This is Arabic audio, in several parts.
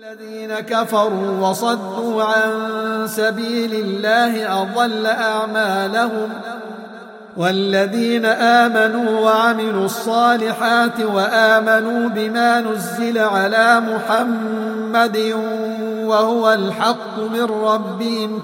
الذين كفروا وصدوا عن سبيل الله أضل أعمالهم والذين آمنوا وعملوا الصالحات وآمنوا بما نزل على محمد وهو الحق من ربهم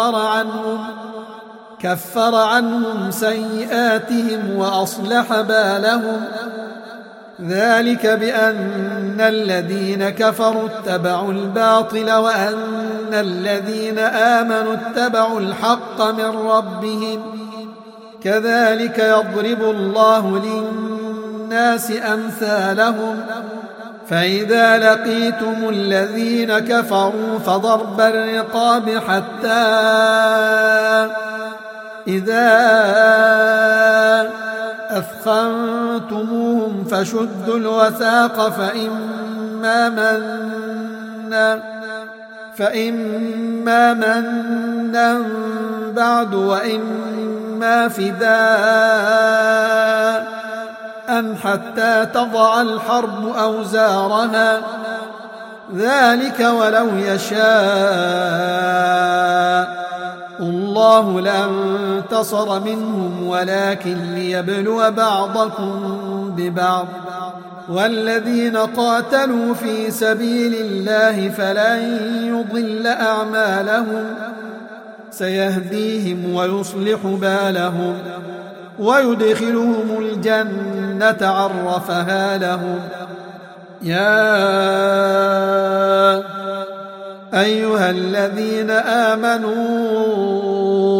كفر عنهم سيئاتهم وأصلح بالهم ذلك بأن الذين كفروا اتبعوا الباطل وأن الذين آمنوا اتبعوا الحق من ربهم كذلك يضرب الله للناس أمثالهم فإذا لقيتم الذين كفروا فضرب الرقاب حتى إذا أثخنتموهم فشدوا الوثاق فإما منا بعد وإما فداء حتى تضع الحرب أوزارها ذلك ولو يشاء الله لانتصر منهم ولكن ليبلو بعضكم ببعض والذين قاتلوا في سبيل الله فلن يضل أعمالهم سيهديهم ويصلح بالهم ويدخلهم الجنة عرفها لهم يا أيها الذين آمنوا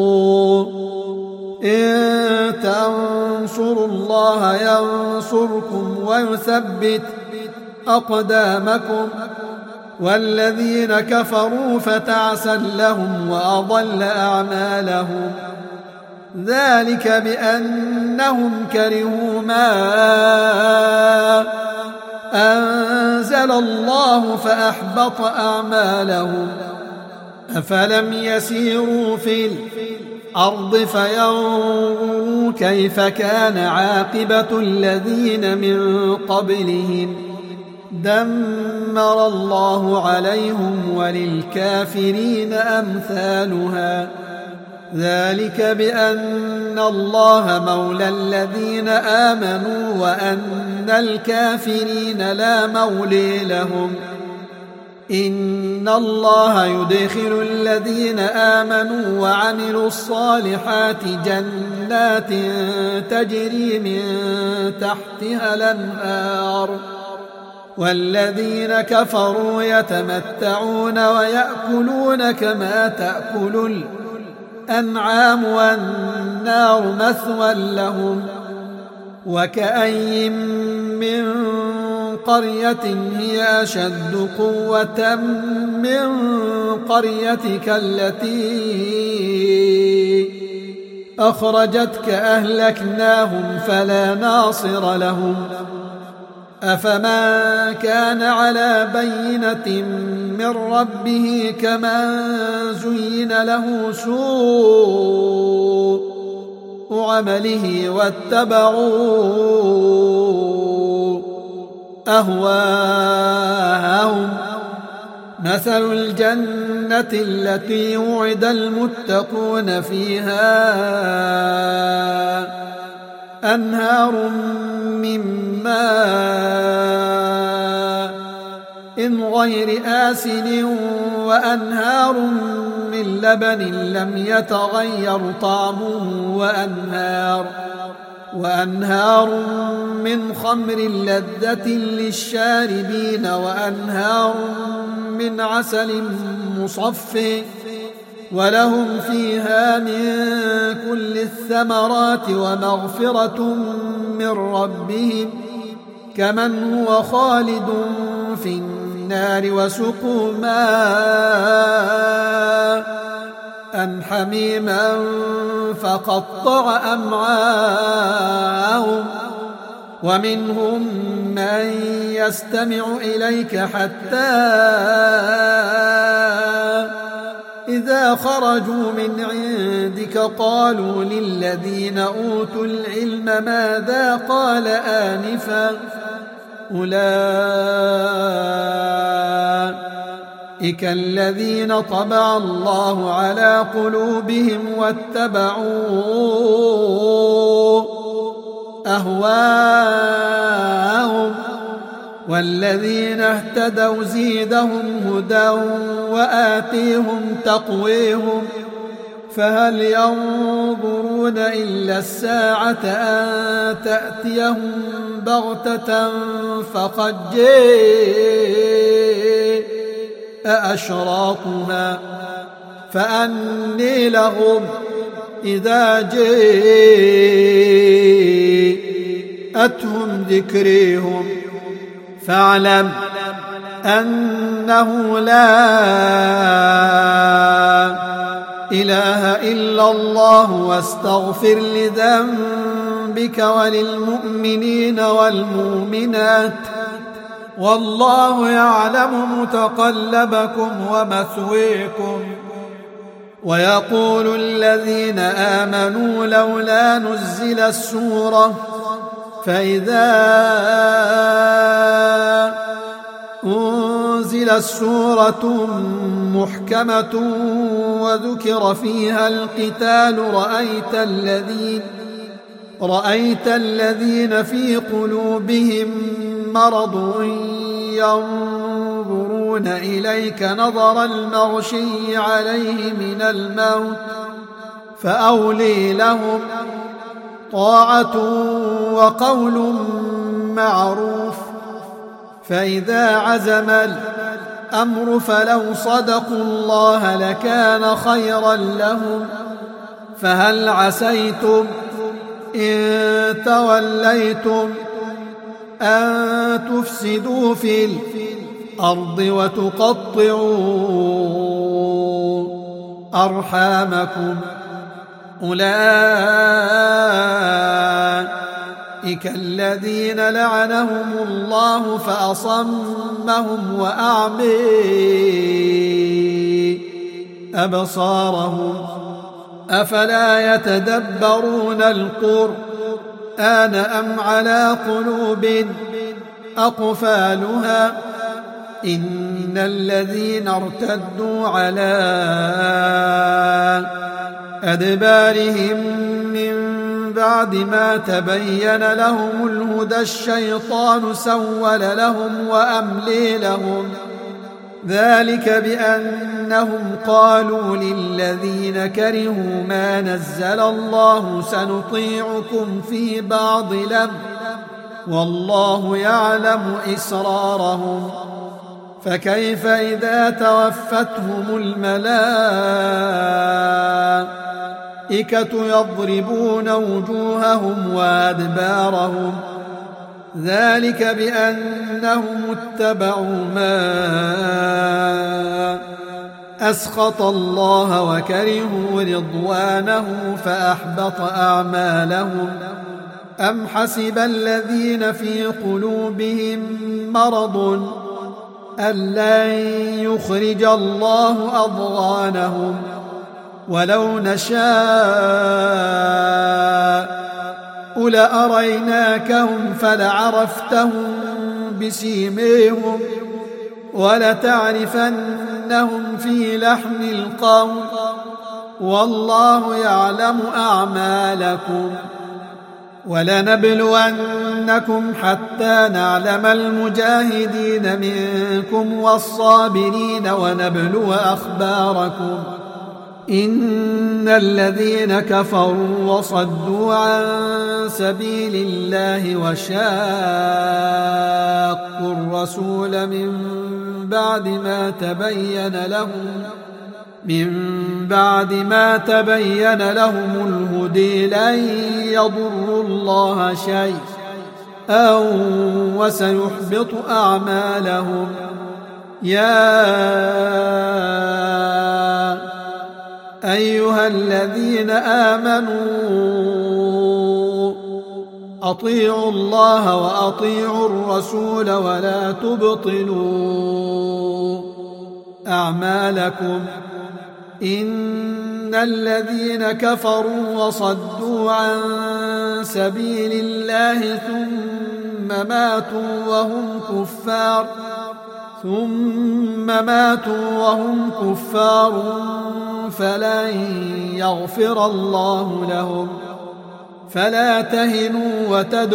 إن تنصروا الله ينصركم ويثبت أقدامكم والذين كفروا فتعسا لهم وأضل أعمالهم ذلك بأنهم كرهوا ما أنزل الله فأحبط أعمالهم أفلم يسيروا في الأرض فينظروا كيف كان عاقبة الذين من قبلهم دمر الله عليهم وللكافرين أمثالها ذلك بأن الله مولى الذين آمنوا وأن الكافرين لا مولي لهم إن الله يدخل الذين آمنوا وعملوا الصالحات جنات تجري من تحتها الأنهار والذين كفروا يتمتعون ويأكلون كما تأكل الأنعام والنار مثوى لهم وكأي من قرية هي أشد قوة من قريتك التي أخرجتك أهلكناهم فلا ناصر لهم أفمن كان على بينة من ربه كمن زين له سوء عمله واتبعوا أهواءهم مثل الجنة التي وعد المتقون فيها أنهار من ماء غير آسن وأنهار من لبن لم يتغير طعمه وأنهار من خمر لذة للشاربين وأنهار من عسل مصفى ولهم فيها من كل الثمرات ومغفرة من ربهم كمن هو خالد في النار وسقوا ماء حميما فقطع أمعاءهم ومنهم من يستمع إليك حتى إذا خرجوا من عندك قالوا للذين أوتوا العلم ماذا قال آنفا أولئك الذين طبع الله على قلوبهم واتبعوا أهواءهم والذين اهتدوا زيدهم هدى وآتيهم تقويهم فهل ينظرون إلا الساعة أن تأتيهم بغتة فقد جاء أشراطها فأني لهم إذا جاءتهم ذكريهم فاعلم أنه لا إله إلا الله واستغفر لذنبك وللمؤمنين والمؤمنات والله يعلم متقلبكم ومثويكم. ويقول الذين آمنوا لولا نزل السورة فإذا أنزلت سورة محكمة وذكر فيها القتال رأيت الذين في قلوبهم مرض ينظرون إليك نظر المغشي عليه من الموت فأولي لهم طاعة وقول معروف فإذا عزم الأمر فلو صدقوا الله لكان خيرا لهم فهل عسيتم إن توليتم أن تفسدوا في الأرض وتقطعوا أرحامكم أولئك الذين لعنهم الله فأصمهم وأعمي أبصارهم أفلا يتدبرون القرآن أم على قلوب أقفالها إن الذين ارتدوا على أدبارهم من بعد ما تبين لهم الهدى الشيطان سول لهم وأملي لهم ذلك بأنهم قالوا للذين كرهوا ما نزل الله سنطيعكم في بعض الأمر والله يعلم إسرارهم فكيف إذا توفتهم الملائكة يضربون وجوههم وأدبارهم ذلك بأنهم اتبعوا ما أسخط الله وكرهوا رضوانه فأحبط أعمالهم أم حسب الذين في قلوبهم مرض أن لن يخرج الله أضغانهم ولو نشاء لأريناكهم فلعرفتهم بسيميهم ولتعرفنهم في لحن القول والله يعلم أعمالكم ولنبلونكم حتى نعلم المجاهدين منكم والصابرين ونبلو أخباركم إن الذين كفروا وصدوا عن سبيل الله وشاقوا الرسول من بعد ما تبين لهم الهدي لن يضروا الله شيئا وسيحبط أعمالهم يا أيها الذين آمنوا أطيعوا الله وأطيعوا الرسول ولا تبطلوا أعمالكم إن الذين كفروا وصدوا عن سبيل الله ثم ماتوا وهم كفار ثم ماتوا وهم كفار فلن يغفر الله لهم فلا تهنوا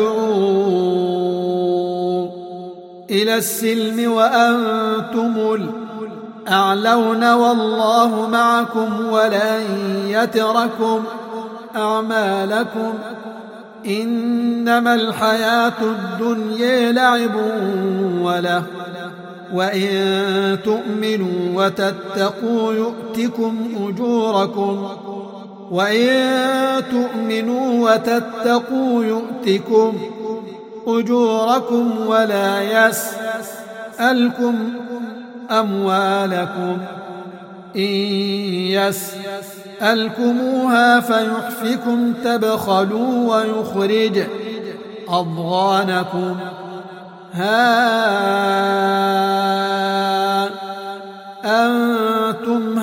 وتدعوا إلى السلم وأنتم الأعلون والله معكم ولن يتركم أعمالكم إنما الحياة الدنيا لعب وله وإن تؤمنوا وتتقوا يؤتكم أجوركم ولا يسألكم أموالكم إن يسألكموها فيحفكم تبخلوا ويخرج أضغانكم ها أنتم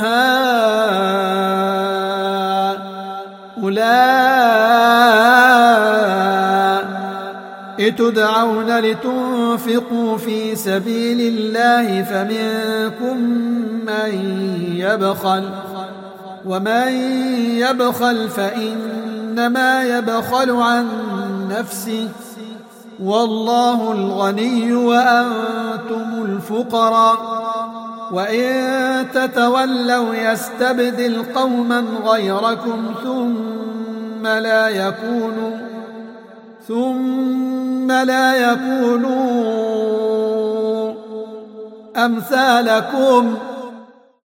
هؤلاء تدعون لتنفقوا في سبيل الله فمنكم من يبخل ومن يبخل فإنما يبخل عن نفسه والله الغني وأنتم الفقراء وإن تتولوا يستبدل قوما غيركم ثم لا يكونوا أمثالكم